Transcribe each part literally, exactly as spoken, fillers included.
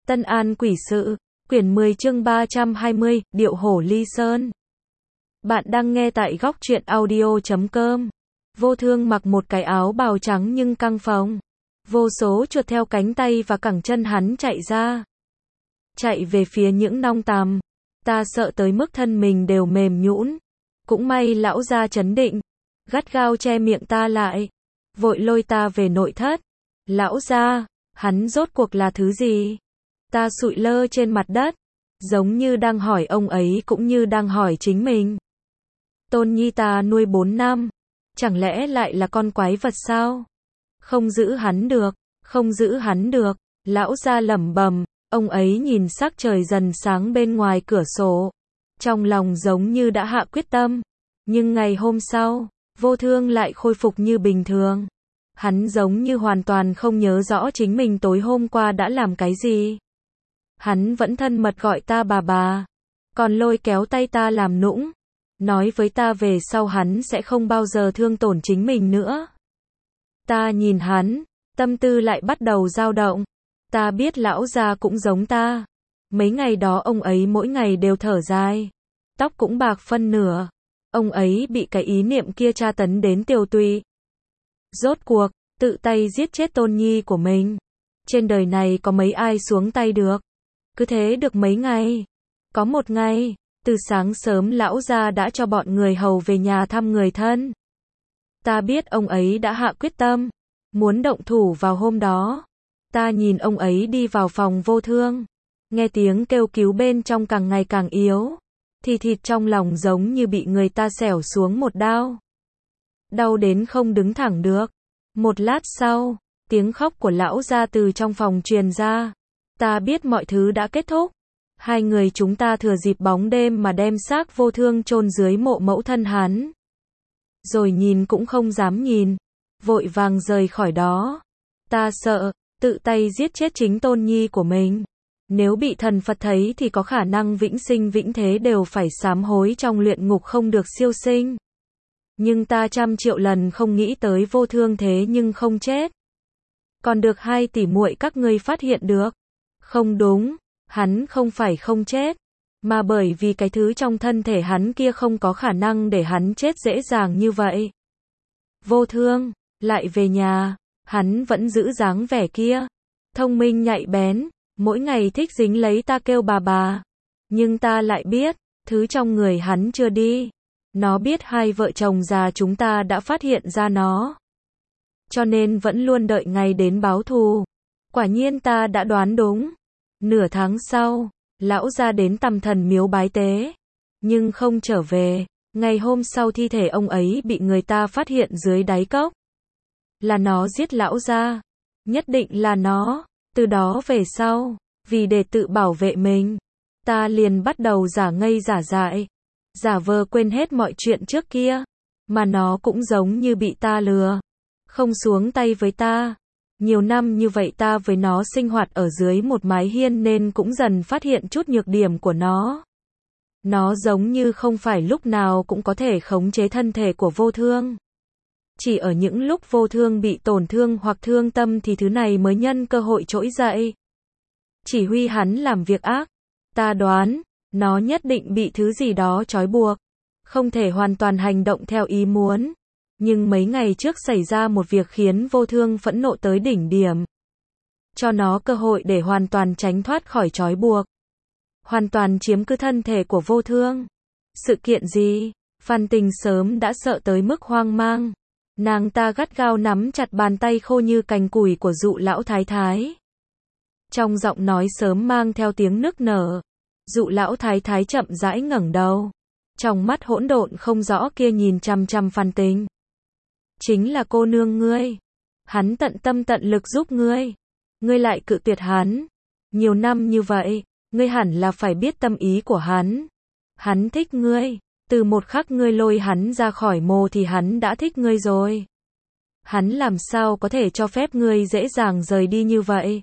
Tân An Quỷ Sự, quyển mười chương ba trăm hai mươi, Điệu Hổ Ly Sơn. Bạn đang nghe tại góc truyện audio chấm com. Vô Thương mặc một cái áo bào trắng nhưng căng phồng. Vô số chuột theo cánh tay và cẳng chân hắn chạy ra. Chạy về phía những nong tằm. Ta sợ tới mức thân mình đều mềm nhũn. Cũng may lão gia trấn định. Gắt gao che miệng ta lại. Vội lôi ta về nội thất. Lão gia, hắn rốt cuộc là thứ gì? Ta sụi lơ trên mặt đất. Giống như đang hỏi ông ấy cũng như đang hỏi chính mình. Tôn Nhi ta nuôi bốn năm. Chẳng lẽ lại là con quái vật sao? Không giữ hắn được, không giữ hắn được. Lão gia lẩm bẩm, ông ấy nhìn sắc trời dần sáng bên ngoài cửa sổ. Trong lòng giống như đã hạ quyết tâm. Nhưng ngày hôm sau, Vô Thương lại khôi phục như bình thường. Hắn giống như hoàn toàn không nhớ rõ chính mình tối hôm qua đã làm cái gì. Hắn vẫn thân mật gọi ta bà bà. Còn lôi kéo tay ta làm nũng. Nói với ta về sau hắn sẽ không bao giờ thương tổn chính mình nữa. Ta nhìn hắn, tâm tư lại bắt đầu dao động. Ta biết lão gia cũng giống ta. Mấy ngày đó ông ấy mỗi ngày đều thở dài. Tóc cũng bạc phân nửa. Ông ấy bị cái ý niệm kia tra tấn đến tiều tụy. Rốt cuộc, tự tay giết chết Tôn Nhi của mình. Trên đời này có mấy ai xuống tay được. Cứ thế được mấy ngày. Có một ngày, từ sáng sớm lão gia đã cho bọn người hầu về nhà thăm người thân. Ta biết ông ấy đã hạ quyết tâm, muốn động thủ vào hôm đó. Ta nhìn ông ấy đi vào phòng Vô Thương. Nghe tiếng kêu cứu bên trong càng ngày càng yếu. Thì thịt trong lòng giống như bị người ta xẻo xuống một đao. Đau đến không đứng thẳng được. Một lát sau, tiếng khóc của lão gia từ trong phòng truyền ra. Ta biết mọi thứ đã kết thúc. Hai người chúng ta thừa dịp bóng đêm mà đem xác Vô Thương chôn dưới mộ mẫu thân hắn. Rồi nhìn cũng không dám nhìn. Vội vàng rời khỏi đó. Ta sợ, tự tay giết chết chính Tôn Nhi của mình. Nếu bị thần Phật thấy thì có khả năng vĩnh sinh vĩnh thế đều phải sám hối trong luyện ngục không được siêu sinh. Nhưng ta trăm triệu lần không nghĩ tới Vô Thương thế nhưng không chết. Còn được hai tỷ muội các ngươi phát hiện được. Không đúng, hắn không phải không chết, mà bởi vì cái thứ trong thân thể hắn kia không có khả năng để hắn chết dễ dàng như vậy. Vô Thương, lại về nhà, hắn vẫn giữ dáng vẻ kia. Thông minh nhạy bén, mỗi ngày thích dính lấy ta kêu bà bà. Nhưng ta lại biết, thứ trong người hắn chưa đi. Nó biết hai vợ chồng già chúng ta đã phát hiện ra nó. Cho nên vẫn luôn đợi ngày đến báo thù. Quả nhiên ta đã đoán đúng. Nửa tháng sau, lão gia đến Tầm Thần miếu bái tế. Nhưng không trở về. Ngày hôm sau thi thể ông ấy bị người ta phát hiện dưới đáy cốc. Là nó giết lão gia. Nhất định là nó. Từ đó về sau, vì để tự bảo vệ mình, ta liền bắt đầu giả ngây giả dại. Giả vờ quên hết mọi chuyện trước kia. Mà nó cũng giống như bị ta lừa. Không xuống tay với ta. Nhiều năm như vậy ta với nó sinh hoạt ở dưới một mái hiên nên cũng dần phát hiện chút nhược điểm của nó. Nó giống như không phải lúc nào cũng có thể khống chế thân thể của Vô Thương. Chỉ ở những lúc Vô Thương bị tổn thương hoặc thương tâm thì thứ này mới nhân cơ hội trỗi dậy. Chỉ huy hắn làm việc ác. Ta đoán, nó nhất định bị thứ gì đó trói buộc. Không thể hoàn toàn hành động theo ý muốn. Nhưng mấy ngày trước xảy ra một việc khiến Vô Thương phẫn nộ tới đỉnh điểm. Cho nó cơ hội để hoàn toàn tránh thoát khỏi trói buộc. Hoàn toàn chiếm cứ thân thể của Vô Thương. Sự kiện gì? Phan Tình sớm đã sợ tới mức hoang mang. Nàng ta gắt gao nắm chặt bàn tay khô như cành củi của Dụ lão thái thái. Trong giọng nói sớm mang theo tiếng nức nở. Dụ lão thái thái chậm rãi ngẩng đầu. Trong mắt hỗn độn không rõ kia nhìn chằm chằm Phan Tình. Chính là cô nương ngươi. Hắn tận tâm tận lực giúp ngươi. Ngươi lại cự tuyệt hắn. Nhiều năm như vậy, ngươi hẳn là phải biết tâm ý của hắn. Hắn thích ngươi. Từ một khắc ngươi lôi hắn ra khỏi mồ thì hắn đã thích ngươi rồi. Hắn làm sao có thể cho phép ngươi dễ dàng rời đi như vậy?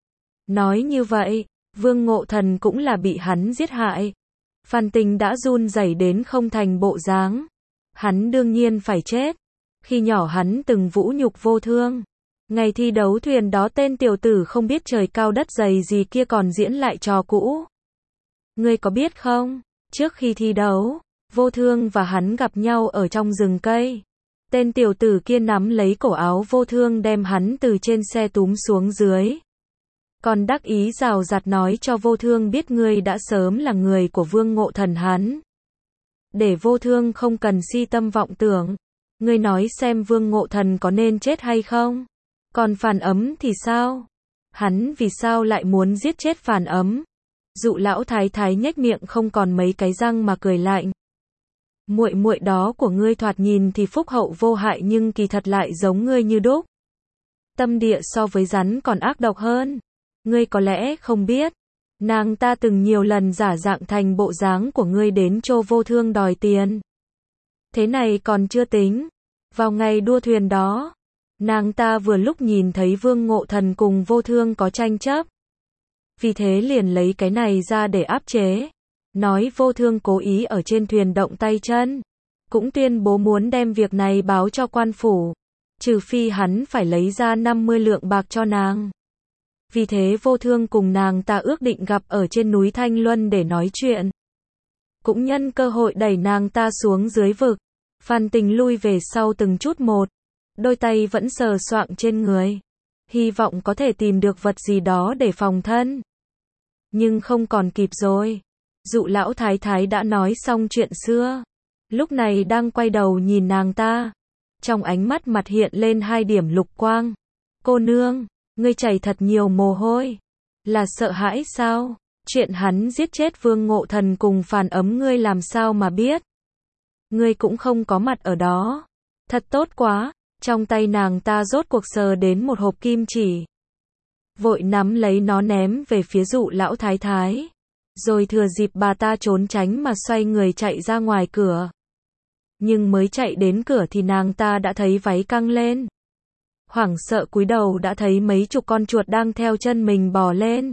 Nói như vậy, Vương Ngộ Thần cũng là bị hắn giết hại. Phan Tình đã run rẩy đến không thành bộ dáng. Hắn đương nhiên phải chết. Khi nhỏ hắn từng vũ nhục Vô Thương. Ngày thi đấu thuyền đó tên tiểu tử không biết trời cao đất dày gì kia còn diễn lại trò cũ. Ngươi có biết không? Trước khi thi đấu, Vô Thương và hắn gặp nhau ở trong rừng cây. Tên tiểu tử kia nắm lấy cổ áo Vô Thương đem hắn từ trên xe túm xuống dưới. Còn đắc ý rào rạt nói cho Vô Thương biết ngươi đã sớm là người của Vương Ngộ Thần hắn. Để Vô Thương không cần si tâm vọng tưởng. Ngươi nói xem Vương Ngộ Thần có nên chết hay không? Còn Phàn Ấm thì sao? Hắn vì sao lại muốn giết chết Phàn Ấm? Dụ lão thái thái nhếch miệng không còn mấy cái răng mà cười lạnh. Muội muội đó của ngươi thoạt nhìn thì phúc hậu vô hại nhưng kỳ thật lại giống ngươi như đúc. Tâm địa so với rắn còn ác độc hơn. Ngươi có lẽ không biết, nàng ta từng nhiều lần giả dạng thành bộ dáng của ngươi đến chỗ Vô Thương đòi tiền. Thế này còn chưa tính, vào ngày đua thuyền đó, nàng ta vừa lúc nhìn thấy Vương Ngộ Thần cùng Vô Thương có tranh chấp. Vì thế liền lấy cái này ra để áp chế. Nói Vô Thương cố ý ở trên thuyền động tay chân. Cũng tuyên bố muốn đem việc này báo cho quan phủ. Trừ phi hắn phải lấy ra năm mươi lượng bạc cho nàng. Vì thế Vô Thương cùng nàng ta ước định gặp ở trên núi Thanh Luân để nói chuyện. Cũng nhân cơ hội đẩy nàng ta xuống dưới vực. Phan Tình lui về sau từng chút một. Đôi tay vẫn sờ soạng trên người. Hy vọng có thể tìm được vật gì đó để phòng thân. Nhưng không còn kịp rồi. Dụ lão thái thái đã nói xong chuyện xưa. Lúc này đang quay đầu nhìn nàng ta. Trong ánh mắt mặt hiện lên hai điểm lục quang. Cô nương, ngươi chảy thật nhiều mồ hôi. Là sợ hãi sao? Chuyện hắn giết chết Vương Ngộ Thần cùng Phàn Ấm ngươi làm sao mà biết? Ngươi cũng không có mặt ở đó. Thật tốt quá. Trong tay nàng ta rốt cuộc sờ đến một hộp kim chỉ. Vội nắm lấy nó ném về phía dụ lão thái thái. Rồi thừa dịp bà ta trốn tránh mà xoay người chạy ra ngoài cửa. Nhưng mới chạy đến cửa thì nàng ta đã thấy váy căng lên. Hoảng sợ cúi đầu đã thấy mấy chục con chuột đang theo chân mình bò lên.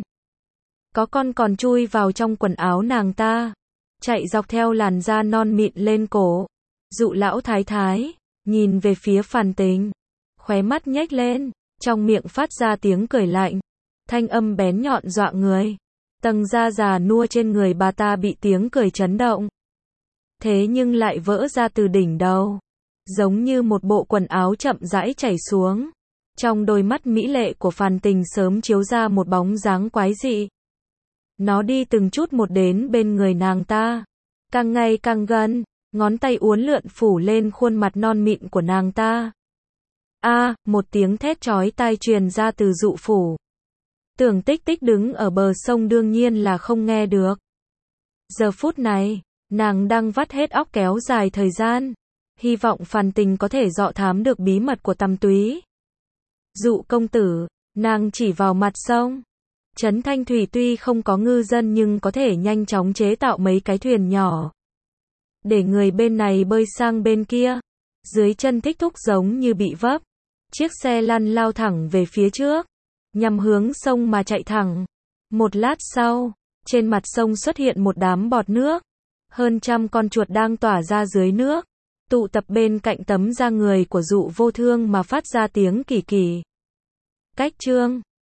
Có con còn chui vào trong quần áo nàng ta. Chạy dọc theo làn da non mịn lên cổ. Dụ lão thái thái nhìn về phía Phàn Tình. Khóe mắt nhếch lên. Trong miệng phát ra tiếng cười lạnh. Thanh âm bén nhọn dọa người. Tầng da già nua trên người bà ta bị tiếng cười chấn động. Thế nhưng lại vỡ ra từ đỉnh đầu. Giống như một bộ quần áo chậm rãi chảy xuống. Trong đôi mắt mỹ lệ của Phàn Tình sớm chiếu ra một bóng dáng quái dị. Nó đi từng chút một đến bên người nàng ta. Càng ngày càng gần, ngón tay uốn lượn phủ lên khuôn mặt non mịn của nàng ta. A, à, một tiếng thét chói tai truyền ra từ dụ phủ. Tưởng Tích Tích đứng ở bờ sông đương nhiên là không nghe được. Giờ phút này, nàng đang vắt hết óc kéo dài thời gian. Hy vọng Phàn Tình có thể dọ thám được bí mật của Tầm Túy. Dụ công tử, nàng chỉ vào mặt sông. Trấn Thanh Thủy tuy không có ngư dân nhưng có thể nhanh chóng chế tạo mấy cái thuyền nhỏ. Để người bên này bơi sang bên kia. Dưới chân Thích Thúc giống như bị vấp. Chiếc xe lăn lao thẳng về phía trước. Nhằm hướng sông mà chạy thẳng. Một lát sau, trên mặt sông xuất hiện một đám bọt nước. Hơn trăm con chuột đang tỏa ra dưới nước. Tụ tập bên cạnh tấm da người của Dụ Vô Thương mà phát ra tiếng kỳ kỳ. Cách chương